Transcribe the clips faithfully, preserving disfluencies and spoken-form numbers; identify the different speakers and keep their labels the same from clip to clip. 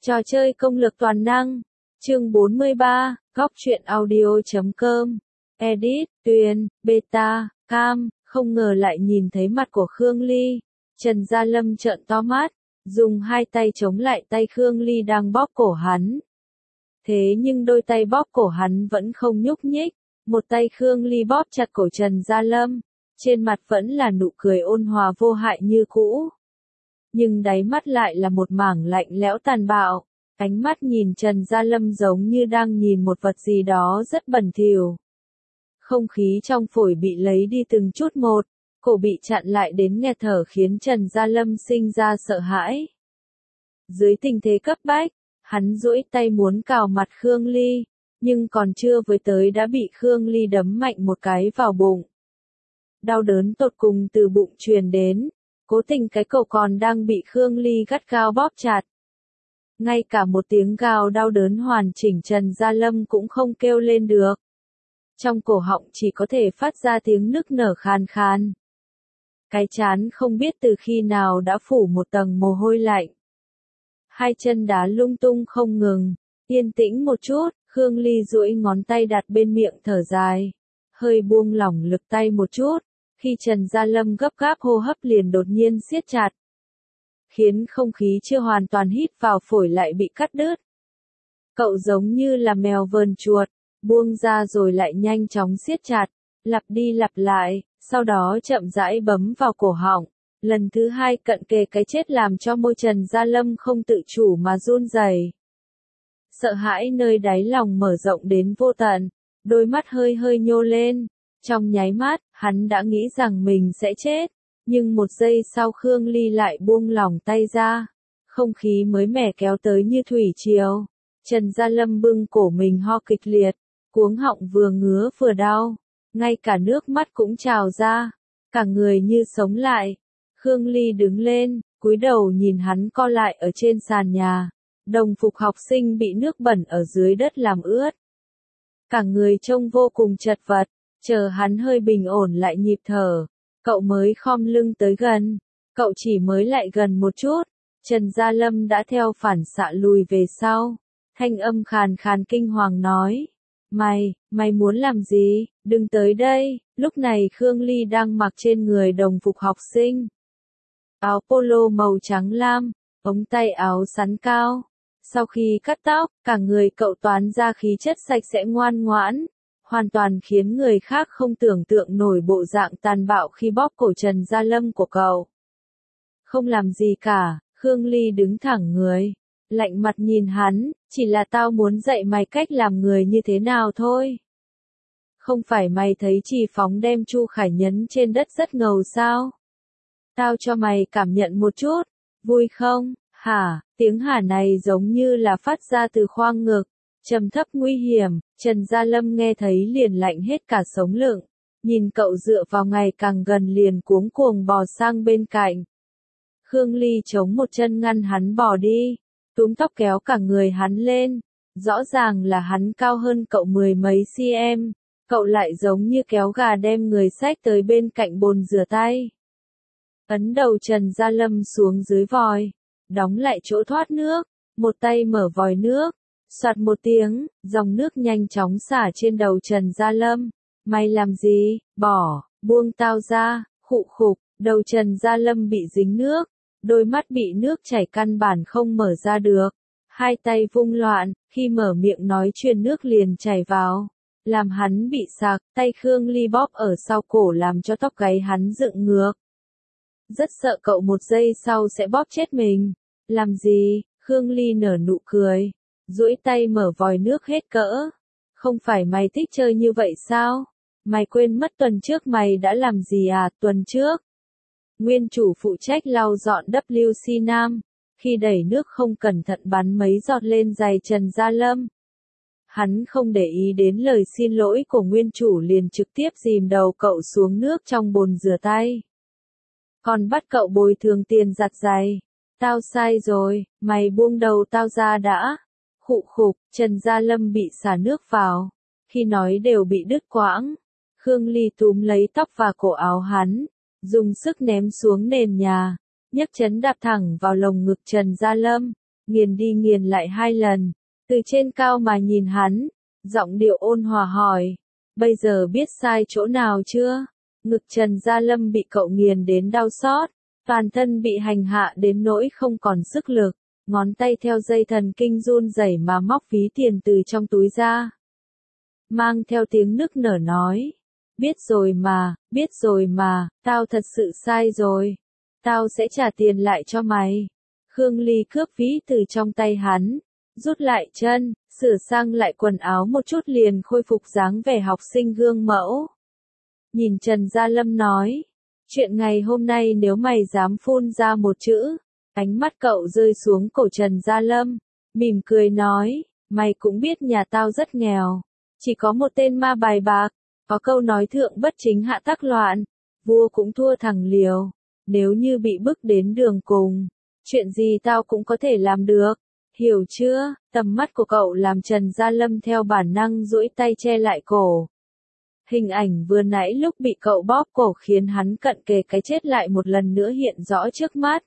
Speaker 1: Trò chơi công lược toàn năng. Chương bốn mươi ba, góc truyện audio.com. Edit, Tuyền, Beta, Cam, không ngờ lại nhìn thấy mặt của Khương Ly. Trần Gia Lâm trợn to mắt, dùng hai tay chống lại tay Khương Ly đang bóp cổ hắn. Thế nhưng đôi tay bóp cổ hắn vẫn không nhúc nhích, một tay Khương Ly bóp chặt cổ Trần Gia Lâm, trên mặt vẫn là nụ cười ôn hòa vô hại như cũ. Nhưng đáy mắt lại là một mảng lạnh lẽo tàn bạo, ánh mắt nhìn Trần Gia Lâm giống như đang nhìn một vật gì đó rất bẩn thỉu. Không khí trong phổi bị lấy đi từng chút một, cổ bị chặn lại đến nghẹt thở khiến Trần Gia Lâm sinh ra sợ hãi. Dưới tình thế cấp bách, hắn duỗi tay muốn cào mặt Khương Ly, nhưng còn chưa với tới đã bị Khương Ly đấm mạnh một cái vào bụng. Đau đớn tột cùng từ bụng truyền đến, cố tình cái cổ còn đang bị Khương Ly gắt gao bóp chặt. Ngay cả một tiếng gào đau đớn hoàn chỉnh Trần Gia Lâm cũng không kêu lên được. Trong cổ họng chỉ có thể phát ra tiếng nức nở khan khan. Cái trán không biết từ khi nào đã phủ một tầng mồ hôi lạnh. Hai chân đá lung tung không ngừng, yên tĩnh một chút, Khương Ly duỗi ngón tay đặt bên miệng thở dài, hơi buông lỏng lực tay một chút, khi Trần Gia Lâm gấp gáp hô hấp liền đột nhiên siết chặt, khiến không khí chưa hoàn toàn hít vào phổi lại bị cắt đứt. Cậu giống như là mèo vờn chuột, buông ra rồi lại nhanh chóng siết chặt, lặp đi lặp lại, sau đó chậm rãi bấm vào cổ họng. Lần thứ hai cận kề cái chết làm cho môi Trần Gia Lâm không tự chủ mà run rẩy. Sợ hãi nơi đáy lòng mở rộng đến vô tận, đôi mắt hơi hơi nhô lên. Trong nháy mắt, hắn đã nghĩ rằng mình sẽ chết, nhưng một giây sau Khương Ly lại buông lỏng tay ra. Không khí mới mẻ kéo tới như thủy triều. Trần Gia Lâm bưng cổ mình ho kịch liệt, cuống họng vừa ngứa vừa đau, ngay cả nước mắt cũng trào ra, cả người như sống lại. Khương Ly đứng lên, cúi đầu nhìn hắn co lại ở trên sàn nhà, đồng phục học sinh bị nước bẩn ở dưới đất làm ướt. Cả người trông vô cùng chật vật, chờ hắn hơi bình ổn lại nhịp thở, cậu mới khom lưng tới gần, cậu chỉ mới lại gần một chút, Trần Gia Lâm đã theo phản xạ lùi về sau, thanh âm khàn khàn kinh hoàng nói, mày, mày muốn làm gì, đừng tới đây. Lúc này Khương Ly đang mặc trên người đồng phục học sinh. Áo polo màu trắng lam, ống tay áo sắn cao. Sau khi cắt tóc, cả người cậu toán ra khí chất sạch sẽ ngoan ngoãn, hoàn toàn khiến người khác không tưởng tượng nổi bộ dạng tàn bạo khi bóp cổ Trần Gia Lâm của cậu. Không làm gì cả, Khương Ly đứng thẳng người, lạnh mặt nhìn hắn, chỉ là tao muốn dạy mày cách làm người như thế nào thôi. Không phải mày thấy Trì Phóng đem Chu Khải nhấn trên đất rất ngầu sao? Tao cho mày cảm nhận một chút, vui không? Hả? Tiếng hả này giống như là phát ra từ khoang ngực, trầm thấp nguy hiểm. Trần Gia Lâm nghe thấy liền lạnh hết cả sống lưng, nhìn cậu dựa vào ngày càng gần liền cuống cuồng bò sang bên cạnh. Khương Ly chống một chân ngăn hắn bò đi, túm tóc kéo cả người hắn lên, rõ ràng là hắn cao hơn cậu mười mấy cm, cậu lại giống như kéo gà đem người xách tới bên cạnh bồn rửa tay. Ấn đầu Trần Gia Lâm xuống dưới vòi, đóng lại chỗ thoát nước, một tay mở vòi nước, soạt một tiếng, dòng nước nhanh chóng xả trên đầu Trần Gia Lâm. Mày làm gì, bỏ, buông tao ra, khụ khục, đầu Trần Gia Lâm bị dính nước, đôi mắt bị nước chảy căn bản không mở ra được, hai tay vung loạn, khi mở miệng nói chuyện nước liền chảy vào, làm hắn bị sặc, tay Khương Ly bóp ở sau cổ làm cho tóc gáy hắn dựng ngược. Rất sợ cậu một giây sau sẽ bóp chết mình. Làm gì? Khương Ly nở nụ cười, duỗi tay mở vòi nước hết cỡ. Không phải mày thích chơi như vậy sao? Mày quên mất tuần trước mày đã làm gì à? Tuần trước, nguyên chủ phụ trách lau dọn W C Nam, khi đẩy nước không cẩn thận bắn mấy giọt lên giày Trần Gia Lâm. Hắn không để ý đến lời xin lỗi của nguyên chủ liền trực tiếp dìm đầu cậu xuống nước trong bồn rửa tay. Còn bắt cậu bồi thường tiền giặt giày. Tao sai rồi, mày buông đầu tao ra đã. Khụ khục, Trần Gia Lâm bị xả nước vào, khi nói đều bị đứt quãng. Khương Ly túm lấy tóc và cổ áo hắn, dùng sức ném xuống nền nhà, nhấc chân đạp thẳng vào lồng ngực Trần Gia Lâm. nghiền đi nghiền lại hai lần, từ trên cao mà nhìn hắn, giọng điệu ôn hòa hỏi, bây giờ biết sai chỗ nào chưa? Ngực Trần Gia Lâm bị cậu nghiền đến đau xót, toàn thân bị hành hạ đến nỗi không còn sức lực, ngón tay theo dây thần kinh run rẩy mà móc ví tiền từ trong túi ra. Mang theo tiếng nức nở nói, biết rồi mà, biết rồi mà, tao thật sự sai rồi, tao sẽ trả tiền lại cho mày. Khương Ly cướp ví từ trong tay hắn, rút lại chân, sửa sang lại quần áo một chút liền khôi phục dáng vẻ học sinh gương mẫu. Nhìn Trần Gia Lâm nói, chuyện ngày hôm nay nếu mày dám phun ra một chữ, ánh mắt cậu rơi xuống cổ Trần Gia Lâm, mỉm cười nói, mày cũng biết nhà tao rất nghèo, chỉ có một tên ma bài bạc, có câu nói thượng bất chính hạ tắc loạn, vua cũng thua thằng liều, nếu như bị bức đến đường cùng, chuyện gì tao cũng có thể làm được, hiểu chưa? Tầm mắt của cậu làm Trần Gia Lâm theo bản năng duỗi tay che lại cổ. Hình ảnh vừa nãy lúc bị cậu bóp cổ khiến hắn cận kề cái chết lại một lần nữa hiện rõ trước mắt.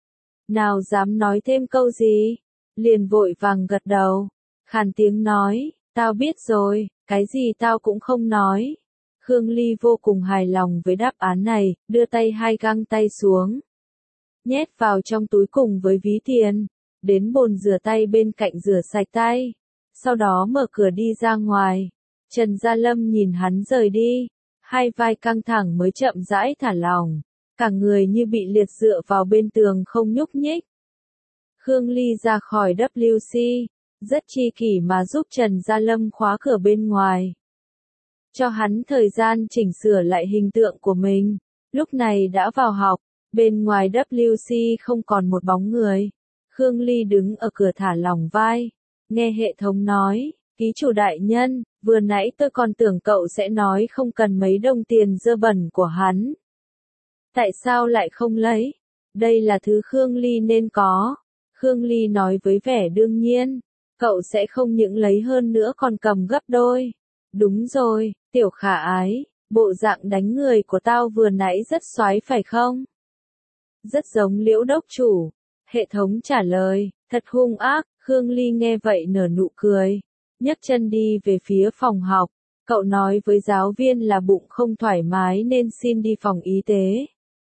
Speaker 1: Nào dám nói thêm câu gì, liền vội vàng gật đầu, khàn tiếng nói, tao biết rồi, cái gì tao cũng không nói. Khương Ly vô cùng hài lòng với đáp án này, đưa tay hai găng tay xuống, nhét vào trong túi cùng với ví tiền, đến bồn rửa tay bên cạnh rửa sạch tay, sau đó mở cửa đi ra ngoài. Trần Gia Lâm nhìn hắn rời đi, hai vai căng thẳng mới chậm rãi thả lỏng, cả người như bị liệt dựa vào bên tường không nhúc nhích. Khương Ly ra khỏi W C, rất chi kỷ mà giúp Trần Gia Lâm khóa cửa bên ngoài, cho hắn thời gian chỉnh sửa lại hình tượng của mình. Lúc này đã vào học, bên ngoài W C không còn một bóng người. Khương Ly đứng ở cửa thả lỏng vai, nghe hệ thống nói, ký chủ đại nhân, vừa nãy tôi còn tưởng cậu sẽ nói không cần mấy đồng tiền dơ bẩn của hắn. Tại sao lại không lấy? Đây là thứ Khương Ly nên có. Khương Ly nói với vẻ đương nhiên, cậu sẽ không những lấy hơn nữa còn cầm gấp đôi. Đúng rồi, tiểu khả ái, bộ dạng đánh người của tao vừa nãy rất xoái phải không? Rất giống Liễu đốc chủ. Hệ thống trả lời, thật hung ác. Khương Ly nghe vậy nở nụ cười, nhấc chân đi về phía phòng học. Cậu nói với giáo viên là bụng không thoải mái nên xin đi phòng y tế.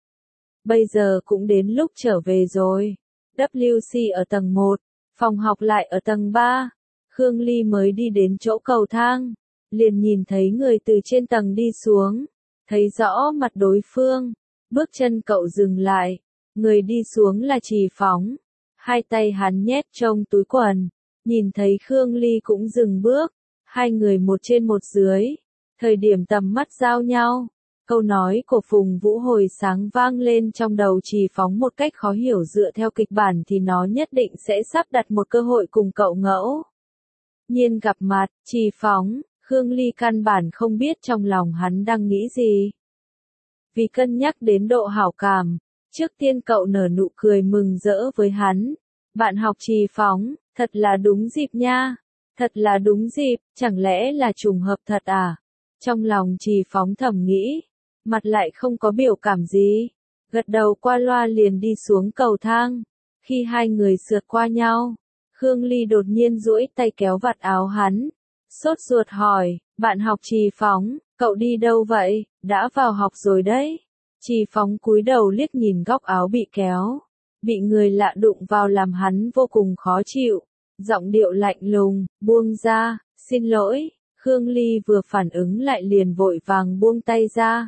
Speaker 1: Bây giờ cũng đến lúc trở về rồi. W C ở tầng một, phòng học lại ở tầng ba. Khương Ly mới đi đến chỗ cầu thang, liền nhìn thấy người từ trên tầng đi xuống, thấy rõ mặt đối phương. Bước chân cậu dừng lại, người đi xuống là Trì Phóng, hai tay hắn nhét trong túi quần, nhìn thấy Khương Ly cũng dừng bước, hai người một trên một dưới, thời điểm tầm mắt giao nhau, câu nói của Phùng Vũ hồi sáng vang lên trong đầu Trì Phóng một cách khó hiểu, dựa theo kịch bản thì nó nhất định sẽ sắp đặt một cơ hội cùng cậu ngẫu nhiên gặp mặt. Trì Phóng, Khương Ly căn bản không biết trong lòng hắn đang nghĩ gì. Vì cân nhắc đến độ hảo cảm, trước tiên cậu nở nụ cười mừng rỡ với hắn. Bạn học Trì Phóng, thật là đúng dịp nha. Thật là đúng dịp, chẳng lẽ là trùng hợp thật à? Trong lòng Trì Phóng thầm nghĩ, mặt lại không có biểu cảm gì, gật đầu qua loa liền đi xuống cầu thang. Khi hai người sượt qua nhau, Khương Ly đột nhiên duỗi tay kéo vạt áo hắn, sốt ruột hỏi, bạn học Trì Phóng, cậu đi đâu vậy? Đã vào học rồi đấy. Trì Phóng cúi đầu liếc nhìn góc áo bị kéo, bị người lạ đụng vào làm hắn vô cùng khó chịu, giọng điệu lạnh lùng, buông ra, xin lỗi. Khương Ly vừa phản ứng lại liền vội vàng buông tay ra,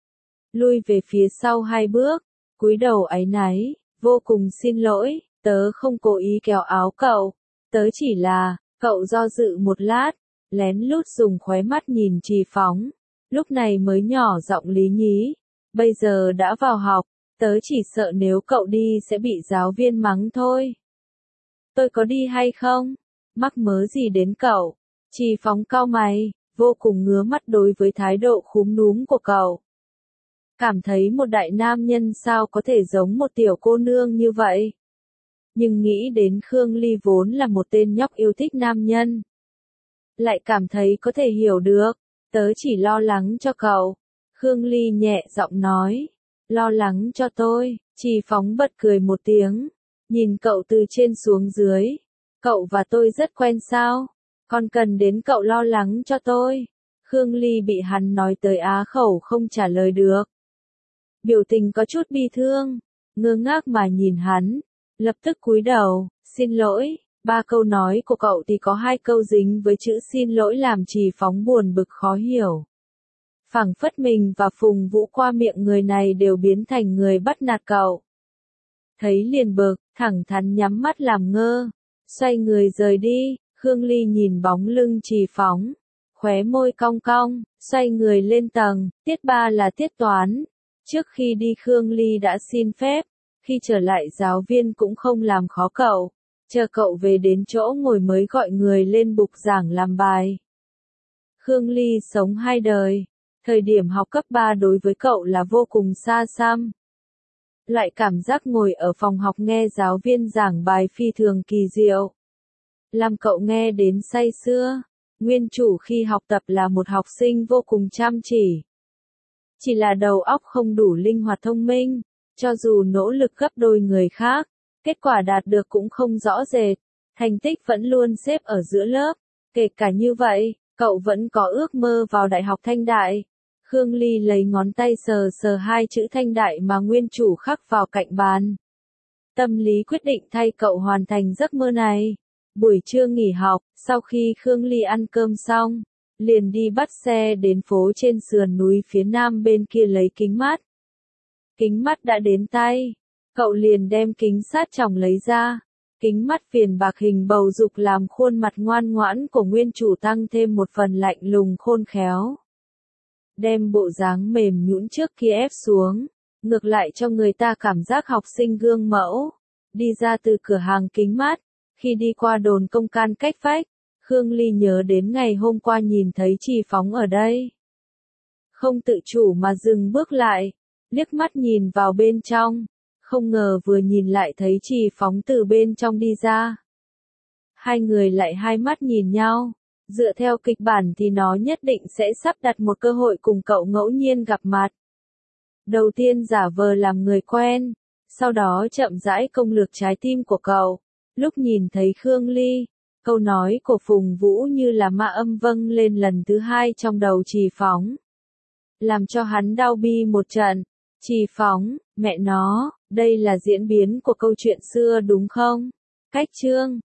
Speaker 1: lui về phía sau hai bước, cúi đầu áy náy, vô cùng xin lỗi, tớ không cố ý kéo áo cậu, tớ chỉ là. Cậu do dự một lát, lén lút dùng khóe mắt nhìn Trì Phóng, lúc này mới nhỏ giọng lý nhí, bây giờ đã vào học, tớ chỉ sợ nếu cậu đi sẽ bị giáo viên mắng thôi. Tôi có đi hay không? Mắc mớ gì đến cậu? Trì Phóng cau mày, vô cùng ngứa mắt đối với thái độ khúm núm của cậu. Cảm thấy một đại nam nhân sao có thể giống một tiểu cô nương như vậy? Nhưng nghĩ đến Khương Ly vốn là một tên nhóc yêu thích nam nhân, lại cảm thấy có thể hiểu được, tớ chỉ lo lắng cho cậu. Khương Ly nhẹ giọng nói, lo lắng cho tôi. Trì Phóng bật cười một tiếng, nhìn cậu từ trên xuống dưới. Cậu và tôi rất quen sao? Còn cần đến cậu lo lắng cho tôi. Khương Ly bị hắn nói tới á khẩu không trả lời được. Biểu tình có chút bi thương, ngơ ngác mà nhìn hắn, lập tức cúi đầu, xin lỗi. Ba câu nói của cậu thì có hai câu dính với chữ xin lỗi làm Trì Phóng buồn bực khó hiểu. Phảng phất mình và Phùng Vũ qua miệng người này đều biến thành người bắt nạt cậu. Thấy liền bực, thẳng thắn nhắm mắt làm ngơ, xoay người rời đi. Khương Ly nhìn bóng lưng Trì Phóng, khóe môi cong cong, xoay người lên tầng. Tiết ba là tiết toán. Trước khi đi Khương Ly đã xin phép, khi trở lại giáo viên cũng không làm khó cậu, chờ cậu về đến chỗ ngồi mới gọi người lên bục giảng làm bài. Khương Ly sống hai đời, thời điểm học cấp ba đối với cậu là vô cùng xa xăm. Loại cảm giác ngồi ở phòng học nghe giáo viên giảng bài phi thường kỳ diệu, làm cậu nghe đến say sưa. Nguyên chủ khi học tập là một học sinh vô cùng chăm chỉ. Chỉ là đầu óc không đủ linh hoạt thông minh, cho dù nỗ lực gấp đôi người khác, kết quả đạt được cũng không rõ rệt, thành tích vẫn luôn xếp ở giữa lớp. Kể cả như vậy, cậu vẫn có ước mơ vào Đại học Thanh Đại. Khương Ly lấy ngón tay sờ sờ hai chữ Thanh Đại mà nguyên chủ khắc vào cạnh bàn. Tâm lý quyết định thay cậu hoàn thành giấc mơ này. Buổi trưa nghỉ học, sau khi Khương Ly ăn cơm xong, liền đi bắt xe đến phố trên sườn núi phía nam bên kia lấy kính mát. Kính mắt đã đến tay, cậu liền đem kính sát tròng lấy ra. Kính mắt viền bạc hình bầu dục làm khuôn mặt ngoan ngoãn của nguyên chủ tăng thêm một phần lạnh lùng khôn khéo. Đem bộ dáng mềm nhũn trước kia ép xuống, ngược lại cho người ta cảm giác học sinh gương mẫu. Đi ra từ cửa hàng kính mắt, khi đi qua đồn công can cách vách, Khương Ly nhớ đến ngày hôm qua nhìn thấy Trì Phóng ở đây. Không tự chủ mà dừng bước lại, liếc mắt nhìn vào bên trong, không ngờ vừa nhìn lại thấy Trì Phóng từ bên trong đi ra. Hai người lại hai mắt nhìn nhau, dựa theo kịch bản thì nó nhất định sẽ sắp đặt một cơ hội cùng cậu ngẫu nhiên gặp mặt. Đầu tiên giả vờ làm người quen, sau đó chậm rãi công lược trái tim của cậu. Lúc nhìn thấy Khương Ly, câu nói của Phùng Vũ như là ma âm vâng lên lần thứ hai trong đầu Trì Phóng, làm cho hắn đau bi một trận. Trì Phóng, mẹ nó, đây là diễn biến của câu chuyện xưa đúng không? Cách chương